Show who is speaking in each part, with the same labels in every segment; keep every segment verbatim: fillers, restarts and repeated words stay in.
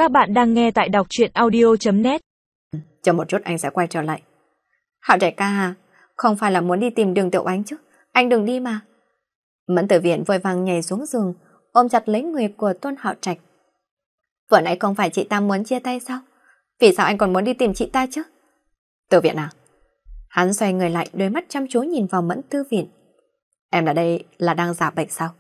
Speaker 1: Các bạn đang nghe tại đọc truyện audio chấm net.
Speaker 2: Chờ một chút anh sẽ quay trở lại. Hạo Trạch ca à, không phải là muốn đi tìm Đường Tiểu Ánh chứ, anh đừng đi mà. Mẫn Tử Viện vội vàng nhảy xuống giường, ôm chặt lấy người của Tôn Hạo Trạch. Vừa nãy không phải chị ta muốn chia tay sao? Vì sao anh còn muốn đi tìm chị ta chứ? Tử Viện à? Hắn xoay người lại, đôi mắt chăm chú nhìn vào Mẫn Tử Viện. Em ở đây là đang giả bệnh sao?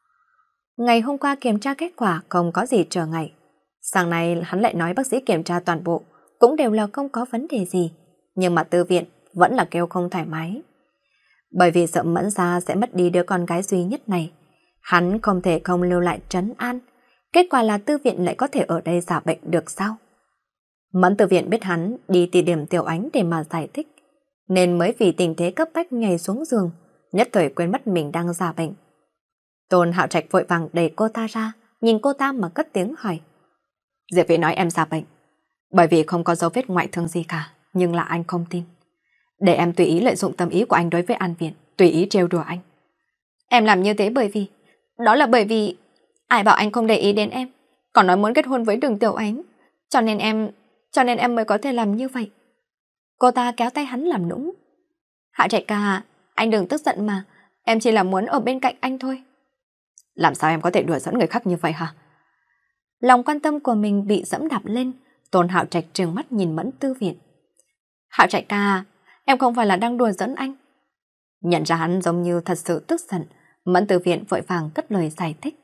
Speaker 2: Ngày hôm qua kiểm tra kết quả không có gì trở ngại. Sáng nay hắn lại nói bác sĩ kiểm tra toàn bộ cũng đều là không có vấn đề gì, nhưng mà Tư Viện vẫn là kêu không thoải mái. Bởi vì sợ Mẫn gia sẽ mất đi đứa con gái duy nhất này, hắn không thể không lưu lại trấn an. Kết quả là Tư Viện lại có thể ở đây giả bệnh được sao? Mẫn Tư Viện biết hắn đi tìm điểm Tiểu Ánh để mà giải thích, nên mới vì tình thế cấp bách nhảy xuống giường, nhất thời quên mất mình đang giả bệnh. Tôn Hạo Trạch vội vàng đẩy cô ta ra, nhìn cô ta mà cất tiếng hỏi. Diệp Vĩ nói em giả bệnh, bởi vì không có dấu vết ngoại thương gì cả, nhưng là anh không tin. Để em tùy ý lợi dụng tâm ý của anh đối với An Viện, tùy ý trêu đùa anh. Em làm như thế bởi vì, đó là bởi vì ai bảo anh không để ý đến em, còn nói muốn kết hôn với Đường Tiểu Ánh, cho nên em, cho nên em mới có thể làm như vậy. Cô ta kéo tay hắn làm nũng. Hạ Trạch ca, anh đừng tức giận mà, em chỉ là muốn ở bên cạnh anh thôi. Làm sao em có thể đùa giỡn người khác như vậy hả? Lòng quan tâm của mình bị dẫm đạp lên, Tôn Hạo Trạch trừng mắt nhìn Mẫn Tư Viện. Hạo Trạch ca, em không phải là đang đùa giỡn anh. Nhận ra hắn giống như thật sự tức giận, Mẫn Tư Viện vội vàng cất lời giải thích.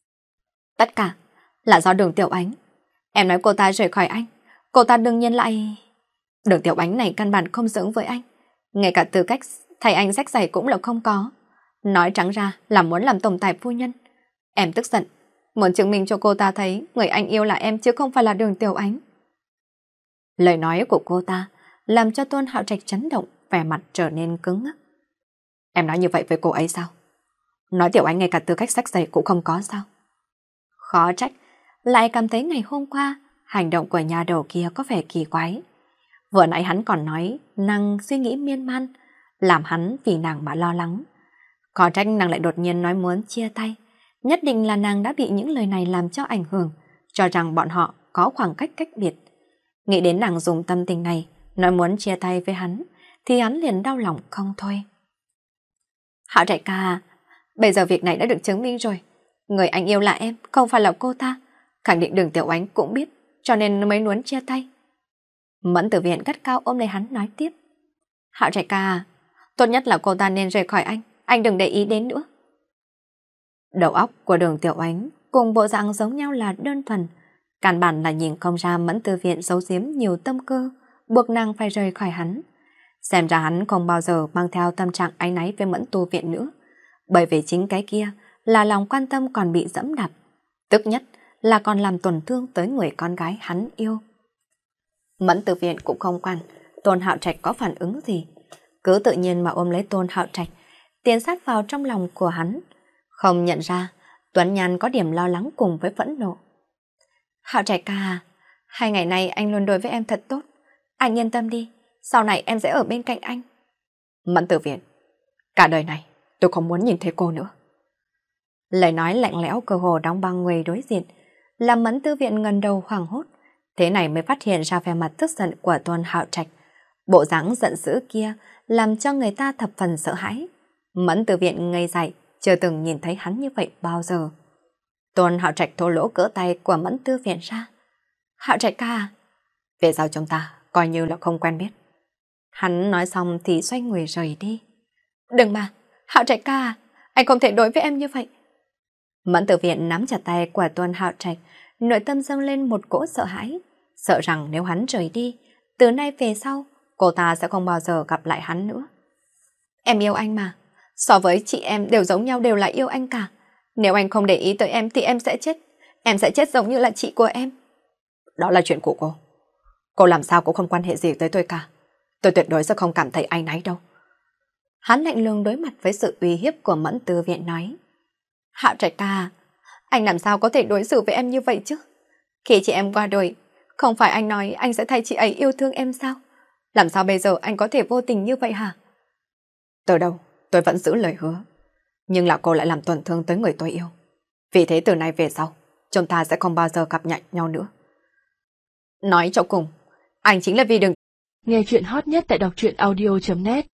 Speaker 2: Tất cả là do Đường Tiểu Ánh. Em nói cô ta rời khỏi anh, cô ta đương nhiên lại... Đường Tiểu Ánh này căn bản không xứng với anh, ngay cả tư cách thầy anh rách giày cũng là không có. Nói trắng ra là muốn làm tổng tài phu nhân. Em tức giận, muốn chứng minh cho cô ta thấy người anh yêu là em chứ không phải là Đường Tiểu Ánh. Lời nói của cô ta làm cho Tôn Hạo Trạch chấn động, vẻ mặt trở nên cứng ngắc. Em nói như vậy với cô ấy sao? Nói Tiểu Ánh ngay cả tư cách sách giày cũng không có sao? Khó trách, lại cảm thấy ngày hôm qua hành động của nhà đầu kia có vẻ kỳ quái. Vừa nãy hắn còn nói nàng suy nghĩ miên man, làm hắn vì nàng mà lo lắng. Khó trách nàng lại đột nhiên nói muốn chia tay. Nhất định là nàng đã bị những lời này làm cho ảnh hưởng, cho rằng bọn họ có khoảng cách cách biệt. Nghĩ đến nàng dùng tâm tình này, nói muốn chia tay với hắn, thì hắn liền đau lòng không thôi. Hạo Trạch ca, bây giờ việc này đã được chứng minh rồi. Người anh yêu là em, không phải là cô ta. Khẳng định Đường Tiểu Ánh cũng biết, cho nên mới muốn chia tay. Mẫn Tử Viện gắt cao ôm lấy hắn nói tiếp. Hạo Trạch ca, tốt nhất là cô ta nên rời khỏi anh, anh đừng để ý đến nữa. Đầu óc của Đường Tiểu Ánh cùng bộ dạng giống nhau là đơn thuần, căn bản là nhìn không ra Mẫn Tư Viện giấu giếm nhiều tâm cơ, buộc nàng phải rời khỏi hắn. Xem ra hắn không bao giờ mang theo tâm trạng áy náy với Mẫn Tu Viện nữa, bởi vì chính cái kia là lòng quan tâm còn bị dẫm đạp, tức nhất là còn làm tổn thương tới người con gái hắn yêu. Mẫn Tư Viện cũng không quan Tôn Hạo Trạch có phản ứng gì, cứ tự nhiên mà ôm lấy Tôn Hạo Trạch, tiến sát vào trong lòng của hắn. Không nhận ra Tuấn Nhan có điểm lo lắng cùng với phẫn nộ. Hạo Trạch ca, hai ngày nay anh luôn đối với em thật tốt, anh yên tâm đi, sau này em sẽ ở bên cạnh anh. Mẫn Tử Viện, cả đời này tôi không muốn nhìn thấy cô nữa. Lời nói lạnh lẽo cơ hồ đóng băng người đối diện, làm Mẫn Tử Viện ngần đầu hoảng hốt, thế này mới phát hiện ra vẻ mặt tức giận của Tôn Hạo Trạch. Bộ dáng giận dữ kia làm cho người ta thập phần sợ hãi. Mẫn Tử Viện ngây dại, chưa từng nhìn thấy hắn như vậy bao giờ. Tôn Hạo Trạch thô lỗ cỡ tay của Mẫn Tư Viện ra. Hạo Trạch ca, về sau chúng ta coi như là không quen biết. Hắn nói xong thì xoay người rời đi. Đừng mà, Hạo Trạch ca, anh không thể đối với em như vậy. Mẫn Tử Viện nắm chặt tay của Tôn Hạo Trạch, nội tâm dâng lên một cỗ sợ hãi, sợ rằng nếu hắn rời đi, từ nay về sau, cô ta sẽ không bao giờ gặp lại hắn nữa. Em yêu anh mà, so với chị em đều giống nhau, đều là yêu anh cả. Nếu anh không để ý tới em thì em sẽ chết. Em sẽ chết giống như là chị của em. Đó là chuyện của cô. Cô làm sao cũng không quan hệ gì tới tôi cả. Tôi tuyệt đối sẽ không cảm thấy áy náy đâu. Hắn lạnh lùng đối mặt với sự uy hiếp của Mẫn Tư Viện nói. Hạo Trạch ca, anh làm sao có thể đối xử với em như vậy chứ? Khi chị em qua đời, không phải anh nói anh sẽ thay chị ấy yêu thương em sao? Làm sao bây giờ anh có thể vô tình như vậy hả? Từ đâu, tôi vẫn giữ lời hứa. Nhưng là cô lại làm tổn thương tới người tôi yêu. Vì thế từ nay về sau, chúng ta sẽ không bao giờ gặp nhận nhau nữa. Nói cho cùng, anh chính là vì đường...
Speaker 1: Nghe chuyện hot nhất tại đọc truyện audio chấm net